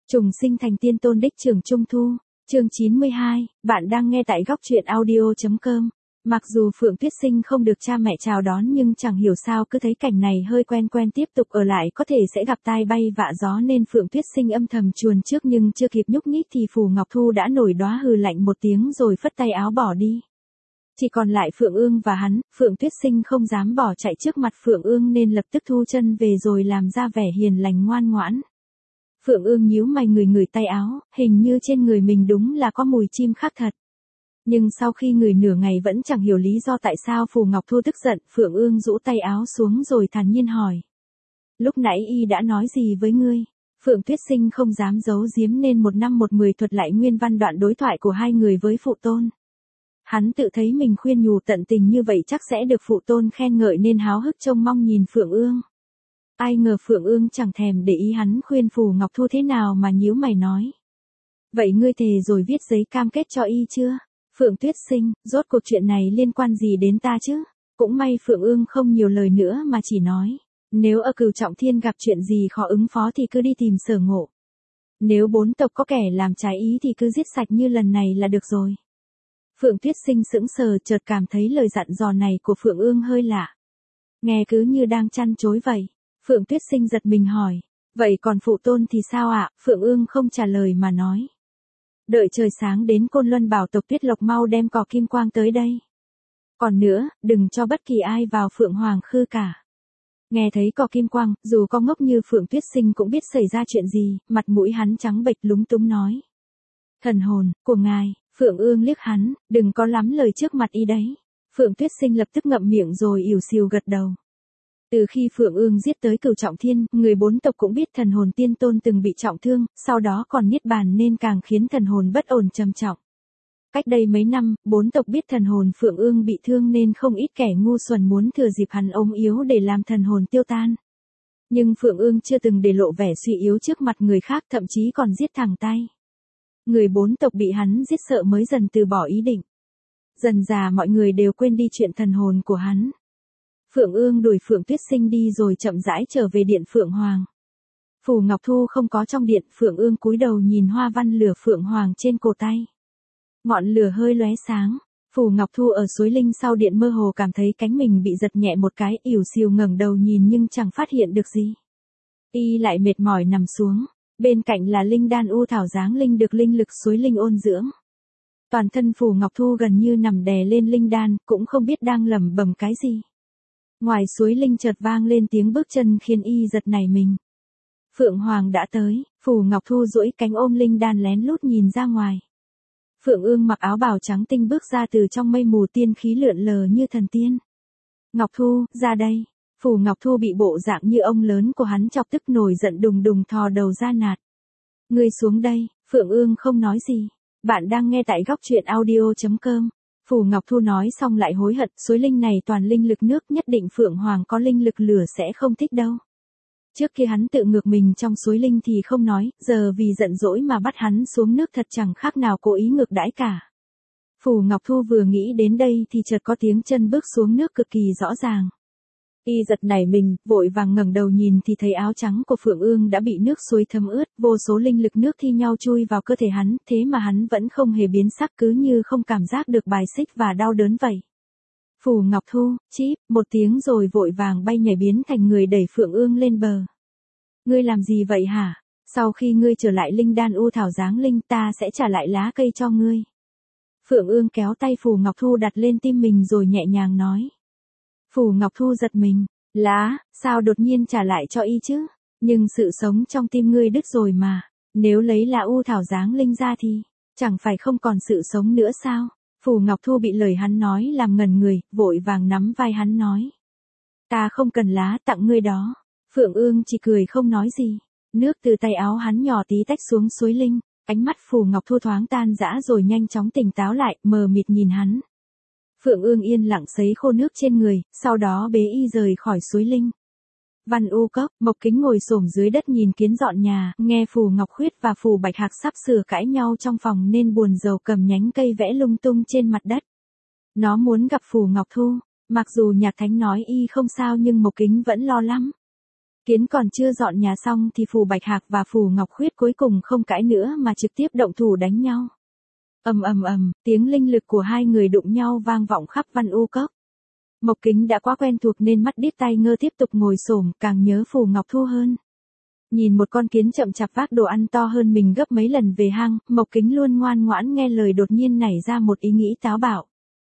Trùng sinh thành tiên tôn đích trưởng Trung Thu, chương 92, bạn đang nghe tại góc truyện audio.com. Mặc dù Phượng Tuyết Sinh không được cha mẹ chào đón nhưng chẳng hiểu sao cứ thấy cảnh này hơi quen quen, tiếp tục ở lại có thể sẽ gặp tai bay vạ gió nên Phượng Tuyết Sinh âm thầm chuồn trước, nhưng chưa kịp nhúc nhích thì Phù Ngọc Thu đã nổi đoá hừ lạnh một tiếng rồi phất tay áo bỏ đi. Chỉ còn lại Phượng Ương và hắn. Phượng Tuyết Sinh không dám bỏ chạy trước mặt Phượng Ương nên lập tức thu chân về rồi làm ra vẻ hiền lành ngoan ngoãn. Phượng Ương nhíu mày ngửi tay áo, hình như trên người mình đúng là có mùi chim khác thật. Nhưng sau khi ngửi nửa ngày vẫn chẳng hiểu lý do tại sao Phù Ngọc Thu tức giận. Phượng Ương rũ tay áo xuống rồi thản nhiên hỏi. Lúc nãy y đã nói gì với ngươi? Phượng Tuyết Sinh không dám giấu giếm nên 1:10 thuật lại nguyên văn đoạn đối thoại của hai người với phụ tôn. Hắn tự thấy mình khuyên nhủ tận tình như vậy chắc sẽ được phụ tôn khen ngợi nên háo hức trông mong nhìn Phượng Ương. Ai ngờ Phượng Ương chẳng thèm để ý hắn khuyên Phù Ngọc Thu thế nào mà nhíu mày nói. Vậy ngươi thề rồi viết giấy cam kết cho y chưa? Phượng Tuyết Sinh, rốt cuộc chuyện này liên quan gì đến ta chứ? Cũng may Phượng Ương không nhiều lời nữa mà chỉ nói. Nếu ở Cửu Trọng Thiên gặp chuyện gì khó ứng phó thì cứ đi tìm Sở Ngộ. Nếu bốn tộc có kẻ làm trái ý thì cứ giết sạch như lần này là được rồi. Phượng Tuyết Sinh sững sờ, chợt cảm thấy lời dặn dò này của Phượng Ương hơi lạ. Nghe cứ như đang chăn chối vậy. Phượng Tuyết Sinh giật mình hỏi. Vậy còn phụ tôn thì sao ạ? Phượng Ương không trả lời mà nói. Đợi trời sáng đến Côn Luân bảo tộc Tuyết Lộc mau đem cỏ kim quang tới đây. Còn nữa, đừng cho bất kỳ ai vào Phượng Hoàng Khư cả. Nghe thấy cỏ kim quang, dù có ngốc như Phượng Tuyết Sinh cũng biết xảy ra chuyện gì, mặt mũi hắn trắng bệch lúng túng nói. Thần hồn, của ngài. Phượng Ương liếc hắn, đừng có lắm lời trước mặt y đấy. Phượng Tuyết Sinh lập tức ngậm miệng rồi ỉu xìu gật đầu. Từ khi Phượng Ương giết tới Cửu Trọng Thiên, người bốn tộc cũng biết thần hồn tiên tôn từng bị trọng thương, sau đó còn niết bàn nên càng khiến thần hồn bất ổn trầm trọng. Cách đây mấy năm, bốn tộc biết thần hồn Phượng Ương bị thương nên không ít kẻ ngu xuẩn muốn thừa dịp hắn ốm yếu để làm thần hồn tiêu tan. Nhưng Phượng Ương chưa từng để lộ vẻ suy yếu trước mặt người khác, thậm chí còn giết thẳng tay. Người bốn tộc bị hắn giết sợ mới dần từ bỏ ý định. Dần dà mọi người đều quên đi chuyện thần hồn của hắn. Phượng Ương đuổi Phượng Tuyết Sinh đi rồi chậm rãi trở về điện Phượng Hoàng. Phù Ngọc Thu không có trong điện, Phượng Ương cúi đầu nhìn hoa văn lửa Phượng Hoàng trên cổ tay. Ngọn lửa hơi lóe sáng. Phù Ngọc Thu ở suối linh sau điện mơ hồ cảm thấy cánh mình bị giật nhẹ một cái, ỉu xìu ngẩng đầu nhìn nhưng chẳng phát hiện được gì. Y lại mệt mỏi nằm xuống. Bên cạnh là linh đan u thảo giáng linh được linh lực suối linh ôn dưỡng. Toàn thân Phù Ngọc Thu gần như nằm đè lên linh đan, cũng không biết đang lẩm bẩm cái gì. Ngoài suối linh chợt vang lên tiếng bước chân khiến y giật nảy mình. Phượng Hoàng đã tới. Phù Ngọc Thu duỗi cánh ôm linh đan lén lút nhìn ra ngoài. Phượng Ương mặc áo bào trắng tinh bước ra từ trong mây mù, tiên khí lượn lờ như thần tiên. Ngọc Thu, ra đây. Phù Ngọc Thu bị bộ dạng như ông lớn của hắn chọc tức nổi giận đùng đùng thò đầu ra nạt. Ngươi xuống đây. Phượng Ương không nói gì. Bạn đang nghe tại góc truyện audio.com. Phù Ngọc Thu nói xong lại hối hận, suối linh này toàn linh lực nước, nhất định Phượng Hoàng có linh lực lửa sẽ không thích đâu. Trước kia hắn tự ngược mình trong suối linh thì không nói, giờ vì giận dỗi mà bắt hắn xuống nước thật chẳng khác nào cố ý ngược đãi cả. Phù Ngọc Thu vừa nghĩ đến đây thì chợt có tiếng chân bước xuống nước cực kỳ rõ ràng. Y giật nảy mình, vội vàng ngẩng đầu nhìn thì thấy áo trắng của Phượng Ương đã bị nước suối thấm ướt, vô số linh lực nước thi nhau chui vào cơ thể hắn, thế mà hắn vẫn không hề biến sắc, cứ như không cảm giác được bài xích và đau đớn vậy. Phù Ngọc Thu, chíp, một tiếng rồi vội vàng bay nhảy biến thành người đẩy Phượng Ương lên bờ. Ngươi làm gì vậy hả? Sau khi ngươi trở lại linh đan u thảo giáng linh ta sẽ trả lại lá cây cho ngươi. Phượng Ương kéo tay Phù Ngọc Thu đặt lên tim mình rồi nhẹ nhàng nói. Phù Ngọc Thu giật mình. Lá, sao đột nhiên trả lại cho y chứ? Nhưng sự sống trong tim ngươi đứt rồi mà. Nếu lấy là u thảo giáng linh ra thì, chẳng phải không còn sự sống nữa sao? Phù Ngọc Thu bị lời hắn nói làm ngần người, vội vàng nắm vai hắn nói. Ta không cần lá, tặng ngươi đó. Phượng Ương chỉ cười không nói gì. Nước từ tay áo hắn nhỏ tí tách xuống suối linh. Ánh mắt Phù Ngọc Thu thoáng tan rã rồi nhanh chóng tỉnh táo lại, mờ mịt nhìn hắn. Phượng Ương yên lặng sấy khô nước trên người, sau đó bế y rời khỏi suối linh. Văn U Cốc, Mộc Kính ngồi xổm dưới đất nhìn Kiến dọn nhà, nghe Phù Ngọc Khuyết và Phù Bạch Hạc sắp sửa cãi nhau trong phòng nên buồn rầu cầm nhánh cây vẽ lung tung trên mặt đất. Nó muốn gặp Phù Ngọc Thu, mặc dù Nhạc Thánh nói y không sao nhưng Mộc Kính vẫn lo lắm. Kiến còn chưa dọn nhà xong thì Phù Bạch Hạc và Phù Ngọc Khuyết cuối cùng không cãi nữa mà trực tiếp động thủ đánh nhau. Ầm ầm ầm, tiếng linh lực của hai người đụng nhau vang vọng khắp Văn U Cốc. Mộc Kính đã quá quen thuộc nên mắt điếc tai ngơ tiếp tục ngồi xổm, càng nhớ Phù Ngọc Thu hơn. Nhìn một con kiến chậm chạp vác đồ ăn to hơn mình gấp mấy lần về hang, Mộc Kính luôn ngoan ngoãn nghe lời đột nhiên nảy ra một ý nghĩ táo bạo.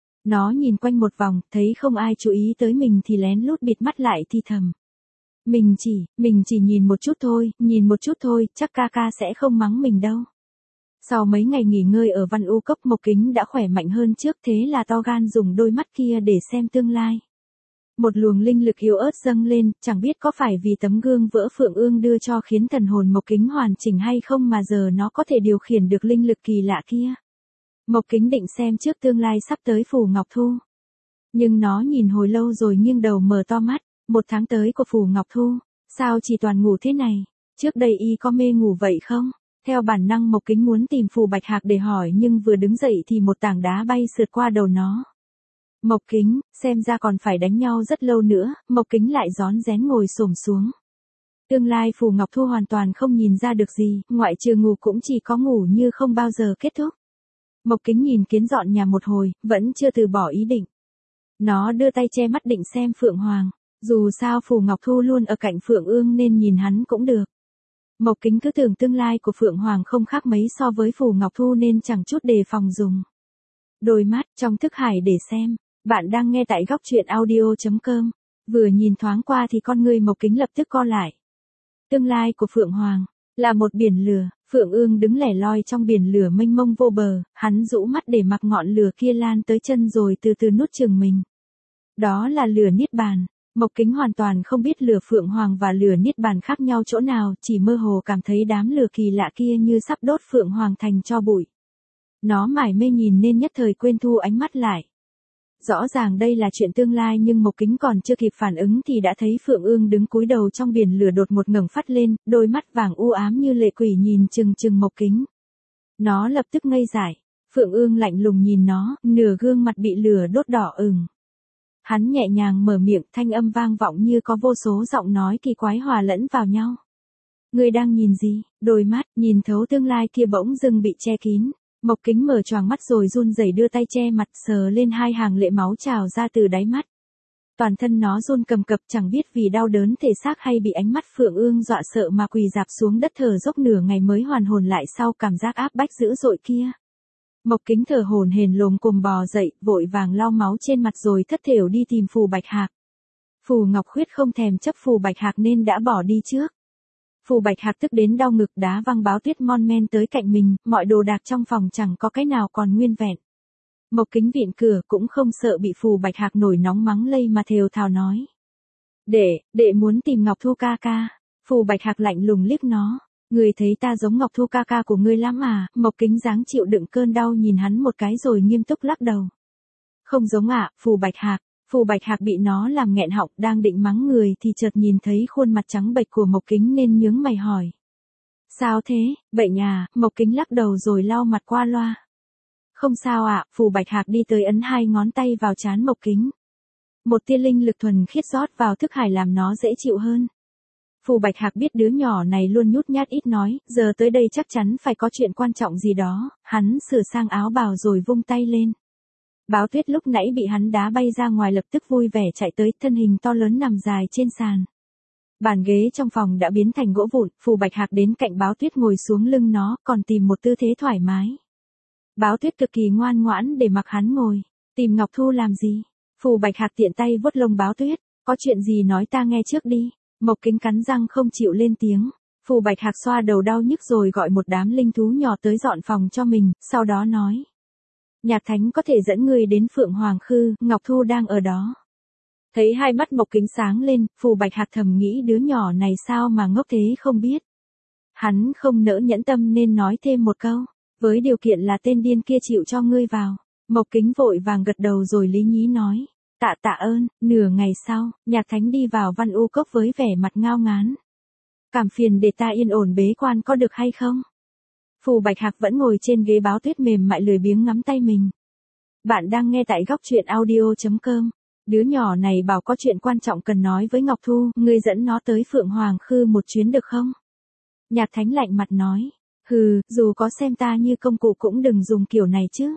Nó nhìn quanh một vòng, thấy không ai chú ý tới mình thì lén lút bịt mắt lại thì thầm. Mình chỉ nhìn một chút thôi, chắc ca ca sẽ không mắng mình đâu. Sau mấy ngày nghỉ ngơi ở Văn U Cốc, Mộc Kính đã khỏe mạnh hơn trước, thế là to gan dùng đôi mắt kia để xem tương lai. Một luồng linh lực yếu ớt dâng lên, chẳng biết có phải vì tấm gương vỡ Phượng Ương đưa cho khiến thần hồn Mộc Kính hoàn chỉnh hay không mà giờ nó có thể điều khiển được linh lực kỳ lạ kia. Mộc Kính định xem trước tương lai sắp tới Phù Ngọc Thu. Nhưng nó nhìn hồi lâu rồi nghiêng đầu mở to mắt, 1 tháng tới của Phù Ngọc Thu, sao chỉ toàn ngủ thế này, trước đây y có mê ngủ vậy không? Theo bản năng Mộc Kính muốn tìm Phù Bạch Hạc để hỏi nhưng vừa đứng dậy thì một tảng đá bay sượt qua đầu nó. Mộc Kính, xem ra còn phải đánh nhau rất lâu nữa, Mộc Kính lại rón rén ngồi xổm xuống. Tương lai Phù Ngọc Thu hoàn toàn không nhìn ra được gì, ngoại trừ ngủ cũng chỉ có ngủ như không bao giờ kết thúc. Mộc Kính nhìn kiến dọn nhà một hồi, vẫn chưa từ bỏ ý định. Nó đưa tay che mắt định xem Phượng Hoàng, dù sao Phù Ngọc Thu luôn ở cạnh Phượng Ương nên nhìn hắn cũng được. Mộc Kính cứ tưởng tương lai của Phượng Hoàng không khác mấy so với Phù Ngọc Thu nên chẳng chút đề phòng dùng đôi mắt trong thức hải để xem. Bạn đang nghe tại góc truyện audio.com. Vừa nhìn thoáng qua thì con người Mộc Kính lập tức co lại. Tương lai của Phượng Hoàng là một biển lửa, Phượng Ương đứng lẻ loi trong biển lửa mênh mông vô bờ, hắn rũ mắt để mặc ngọn lửa kia lan tới chân rồi từ từ nuốt chửng mình. Đó là lửa Niết Bàn. Mộc Kính hoàn toàn không biết lửa Phượng Hoàng và lửa Niết Bàn khác nhau chỗ nào, chỉ mơ hồ cảm thấy đám lửa kỳ lạ kia như sắp đốt Phượng Hoàng thành tro bụi. Nó mải mê nhìn nên nhất thời quên thu ánh mắt lại. Rõ ràng đây là chuyện tương lai nhưng Mộc Kính còn chưa kịp phản ứng thì đã thấy Phượng Ương đứng cúi đầu trong biển lửa đột một ngẩng phát lên, đôi mắt vàng u ám như lệ quỷ nhìn chừng chừng Mộc Kính. Nó lập tức ngây dại, Phượng Ương lạnh lùng nhìn nó, nửa gương mặt bị lửa đốt đỏ ửng. Hắn nhẹ nhàng mở miệng, thanh âm vang vọng như có vô số giọng nói kỳ quái hòa lẫn vào nhau. Ngươi đang nhìn gì? Đôi mắt nhìn thấu tương lai kia bỗng dưng bị che kín. Mộc Kính mở choàng mắt rồi run rẩy đưa tay che mặt sờ lên hai hàng lệ máu trào ra từ đáy mắt. Toàn thân nó run cầm cập chẳng biết vì đau đớn thể xác hay bị ánh mắt Phượng Ương dọa sợ mà quỳ rạp xuống đất thở dốc nửa ngày mới hoàn hồn lại sau cảm giác áp bách dữ dội kia. Mộc Kính thở hổn hển lồm cồm bò dậy, vội vàng lau máu trên mặt rồi thất thểu đi tìm Phù Bạch Hạc. Phù Ngọc Khuyết không thèm chấp Phù Bạch Hạc nên đã bỏ đi trước. Phù Bạch Hạc tức đến đau ngực đá văng báo tuyết mon men tới cạnh mình, mọi đồ đạc trong phòng chẳng có cái nào còn nguyên vẹn. Mộc Kính vịn cửa cũng không sợ bị Phù Bạch Hạc nổi nóng mắng lây mà thều thào nói. Đệ muốn tìm Ngọc Thu ca ca. Phù Bạch Hạc lạnh lùng liếc nó. Người thấy ta giống Ngọc Thu ca ca của ngươi lắm à? Mộc Kính dáng chịu đựng cơn đau nhìn hắn một cái rồi nghiêm túc lắc đầu. Không giống ạ, Phù Bạch Hạc. Phù Bạch Hạc bị nó làm nghẹn họng, đang định mắng người thì chợt nhìn thấy khuôn mặt trắng bệch của Mộc Kính nên nhướng mày hỏi. Sao thế, bệnh à? Mộc Kính lắc đầu rồi lau mặt qua loa. Không sao ạ, Phù Bạch Hạc đi tới ấn hai ngón tay vào trán Mộc Kính. Một tia linh lực thuần khiết rót vào thức hải làm nó dễ chịu hơn. Phù Bạch Hạc biết đứa nhỏ này luôn nhút nhát ít nói, giờ tới đây chắc chắn phải có chuyện quan trọng gì đó, hắn sửa sang áo bào rồi vung tay lên. Báo tuyết lúc nãy bị hắn đá bay ra ngoài lập tức vui vẻ chạy tới, thân hình to lớn nằm dài trên sàn. Bàn ghế trong phòng đã biến thành gỗ vụn, Phù Bạch Hạc đến cạnh Báo Tuyết ngồi xuống lưng nó, còn tìm một tư thế thoải mái. Báo Tuyết cực kỳ ngoan ngoãn để mặc hắn ngồi. Tìm Ngọc Thu làm gì? Phù Bạch Hạc tiện tay vuốt lông Báo Tuyết. Có chuyện gì nói ta nghe trước đi. Mộc Kính cắn răng không chịu lên tiếng. Phù Bạch Hạc xoa đầu đau nhức rồi gọi một đám linh thú nhỏ tới dọn phòng cho mình, sau đó nói. Nhạc Thánh có thể dẫn người đến Phượng Hoàng Khư, Ngọc Thu đang ở đó. Thấy hai mắt Mộc Kính sáng lên, Phù Bạch Hạc thầm nghĩ đứa nhỏ này sao mà ngốc thế không biết. Hắn không nỡ nhẫn tâm nên nói thêm một câu, với điều kiện là tên điên kia chịu cho ngươi vào. Mộc Kính vội vàng gật đầu rồi lý nhí nói, tạ ơn. Nửa ngày sau, Nhạc Thánh đi vào Văn U Cốc với vẻ mặt ngao ngán. Cảm phiền để ta yên ổn bế quan có được hay không? Phù Bạch Hạc vẫn ngồi trên ghế Báo Tuyết mềm mại lười biếng ngắm tay mình. Bạn đang nghe tại góc truyện audio.com. Đứa nhỏ này bảo có chuyện quan trọng cần nói với Ngọc Thu, ngươi dẫn nó tới Phượng Hoàng Khư một chuyến được không? Nhạc Thánh lạnh mặt nói, hừ, dù có xem ta như công cụ cũng đừng dùng kiểu này chứ.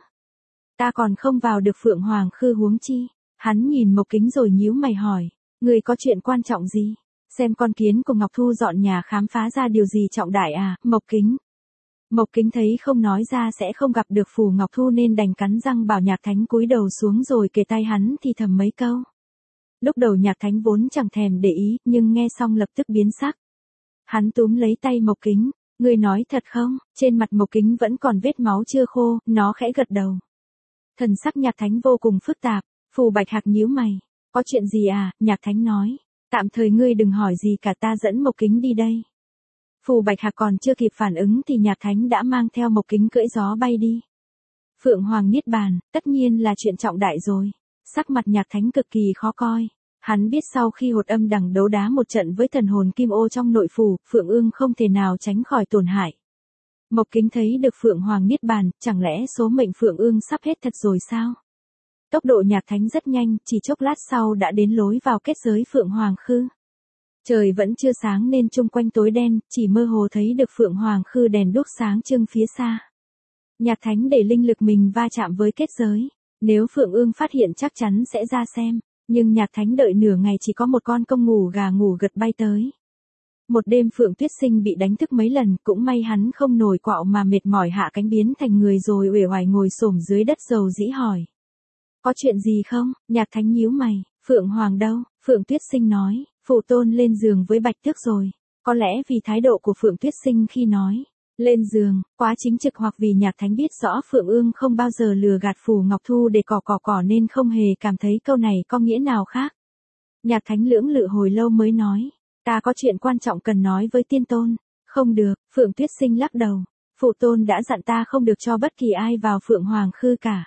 Ta còn không vào được Phượng Hoàng Khư huống chi. Hắn nhìn Mộc Kính rồi nhíu mày hỏi, ngươi có chuyện quan trọng gì? Xem con kiến của Ngọc Thu dọn nhà khám phá ra điều gì trọng đại à, Mộc Kính. Mộc Kính thấy không nói ra sẽ không gặp được Phù Ngọc Thu nên đành cắn răng bảo Nhạc Thánh cúi đầu xuống rồi kề tai hắn thì thầm mấy câu. Lúc đầu Nhạc Thánh vốn chẳng thèm để ý, nhưng nghe xong lập tức biến sắc. Hắn túm lấy tay Mộc Kính, ngươi nói thật không? Trên mặt Mộc Kính vẫn còn vết máu chưa khô, nó khẽ gật đầu. Thần sắc Nhạc Thánh vô cùng phức tạp, Phù Bạch Hạc nhíu mày. Có chuyện gì à? Nhạc Thánh nói. Tạm thời ngươi đừng hỏi gì cả, ta dẫn Mộc Kính đi đây. Phù Bạch Hạc còn chưa kịp phản ứng thì Nhạc Thánh đã mang theo Mộc Kính cưỡi gió bay đi. Phượng Hoàng Niết Bàn, tất nhiên là chuyện trọng đại rồi. Sắc mặt Nhạc Thánh cực kỳ khó coi. Hắn biết sau khi Hột Âm Đằng đấu đá một trận với thần hồn Kim Ô trong nội phủ, Phượng Ương không thể nào tránh khỏi tổn hại. Mộc Kính thấy được Phượng Hoàng Niết Bàn, chẳng lẽ số mệnh Phượng Ương sắp hết thật rồi sao? Tốc độ Nhạc Thánh rất nhanh, chỉ chốc lát sau đã đến lối vào kết giới Phượng Hoàng Khư. Trời vẫn chưa sáng nên chung quanh tối đen, chỉ mơ hồ thấy được Phượng Hoàng Khư đèn đuốc sáng trưng phía xa. Nhạc Thánh để linh lực mình va chạm với kết giới. Nếu Phượng Ương phát hiện chắc chắn sẽ ra xem. Nhưng Nhạc Thánh đợi nửa ngày chỉ có một con công ngủ gà ngủ gật bay tới. Một đêm Phượng Tuyết Sinh bị đánh thức mấy lần, cũng may hắn không nổi quạo mà mệt mỏi hạ cánh biến thành người rồi uể oải ngồi xổm dưới đất dầu dĩ hỏi. Có chuyện gì không? Nhạc Thánh nhíu mày, Phượng Hoàng đâu? Phượng Tuyết Sinh nói, Phụ Tôn lên giường với Bạch Tước rồi. Có lẽ vì thái độ của Phượng Tuyết Sinh khi nói lên giường, quá chính trực hoặc vì Nhạc Thánh biết rõ Phượng Ương không bao giờ lừa gạt Phù Ngọc Thu để cỏ nên không hề cảm thấy câu này có nghĩa nào khác. Nhạc Thánh lưỡng lự hồi lâu mới nói, ta có chuyện quan trọng cần nói với Tiên Tôn. Không được, Phượng Tuyết Sinh lắc đầu. Phụ Tôn đã dặn ta không được cho bất kỳ ai vào Phượng Hoàng Khư cả.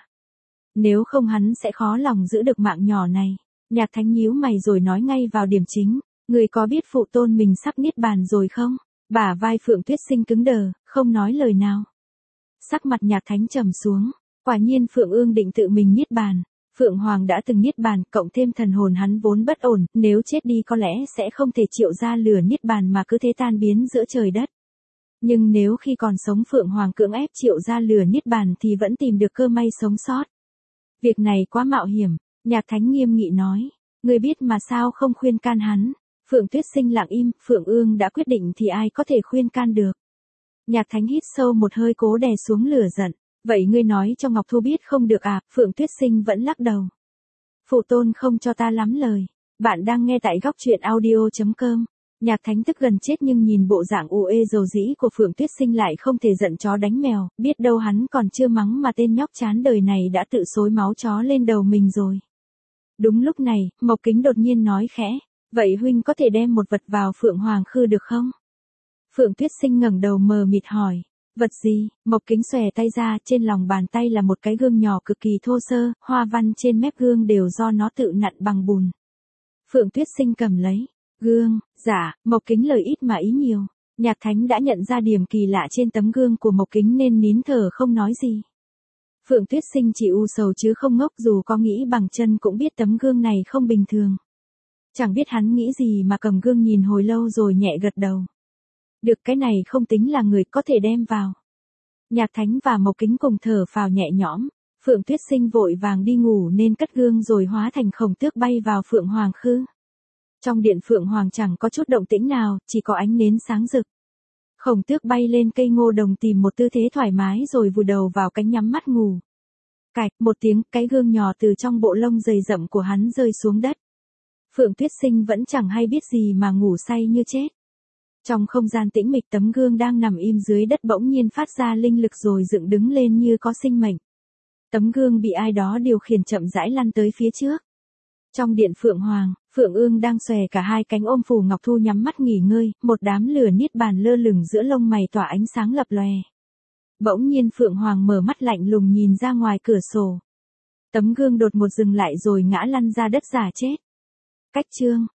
Nếu không hắn sẽ khó lòng giữ được mạng nhỏ này. Nhạc Thánh nhíu mày rồi nói ngay vào điểm chính. Người có biết Phụ Tôn mình sắp niết bàn rồi không? Bả vai Phượng Tuyết Sinh cứng đờ, không nói lời nào. Sắc mặt Nhạc Thánh trầm xuống. Quả nhiên Phượng Ương định tự mình niết bàn. Phượng Hoàng đã từng niết bàn, cộng thêm thần hồn hắn vốn bất ổn, nếu chết đi có lẽ sẽ không thể triệu ra lửa niết bàn mà cứ thế tan biến giữa trời đất. Nhưng nếu khi còn sống Phượng Hoàng cưỡng ép triệu ra lửa niết bàn thì vẫn tìm được cơ may sống sót. Việc này quá mạo hiểm, Nhạc Thánh nghiêm nghị nói. Người biết mà sao không khuyên can hắn? Phượng Tuyết Sinh lặng im, Phượng Ương đã quyết định thì ai có thể khuyên can được. Nhạc Thánh hít sâu một hơi cố đè xuống lửa giận. Vậy ngươi nói cho Ngọc Thu biết không được à? Phượng Tuyết Sinh vẫn lắc đầu. Phụ Tôn không cho ta lắm lời. Bạn đang nghe tại góc truyện audio.com. Nhạc Thánh tức gần chết nhưng nhìn bộ dạng uể dầu dĩ của Phượng Tuyết Sinh lại không thể giận chó đánh mèo, biết đâu hắn còn chưa mắng mà tên nhóc chán đời này đã tự xối máu chó lên đầu mình rồi. Đúng lúc này, Mộc Kính đột nhiên nói khẽ, vậy huynh có thể đem một vật vào Phượng Hoàng Khư được không? Phượng Tuyết Sinh ngẩng đầu mờ mịt hỏi, vật gì? Mộc Kính xòe tay ra, trên lòng bàn tay là một cái gương nhỏ cực kỳ thô sơ, hoa văn trên mép gương đều do nó tự nặn bằng bùn. Phượng Tuyết Sinh cầm lấy gương, dạ, Mộc Kính lời ít mà ý nhiều. Nhạc Thánh đã nhận ra điểm kỳ lạ trên tấm gương của Mộc Kính nên nín thở không nói gì. Phượng Tuyết Sinh chỉ u sầu chứ không ngốc, dù có nghĩ bằng chân cũng biết tấm gương này không bình thường. Chẳng biết hắn nghĩ gì mà cầm gương nhìn hồi lâu rồi nhẹ gật đầu. Được, cái này không tính là người, có thể đem vào. Nhạc Thánh và Mộc Kính cùng thở phào nhẹ nhõm. Phượng Tuyết Sinh vội vàng đi ngủ nên cất gương rồi hóa thành khổng tước bay vào Phượng Hoàng Khư. Trong điện Phượng Hoàng chẳng có chút động tĩnh nào, chỉ có ánh nến sáng rực. Khổng tước bay lên cây ngô đồng tìm một tư thế thoải mái rồi vùi đầu vào cánh nhắm mắt ngủ. Cạch, một tiếng, cái gương nhỏ từ trong bộ lông dày rậm của hắn rơi xuống đất. Phượng Tuyết Sinh vẫn chẳng hay biết gì mà ngủ say như chết. Trong không gian tĩnh mịch, tấm gương đang nằm im dưới đất bỗng nhiên phát ra linh lực rồi dựng đứng lên như có sinh mệnh. Tấm gương bị ai đó điều khiển chậm rãi lăn tới phía trước. Trong điện Phượng Hoàng, Phượng Ương đang xòe cả hai cánh ôm Phù Ngọc Thu nhắm mắt nghỉ ngơi, một đám lửa niết bàn lơ lửng giữa lông mày tỏa ánh sáng lập lòe. Bỗng nhiên Phượng Hoàng mở mắt lạnh lùng nhìn ra ngoài cửa sổ. Tấm gương đột ngột dừng lại rồi ngã lăn ra đất giả chết. Cách chương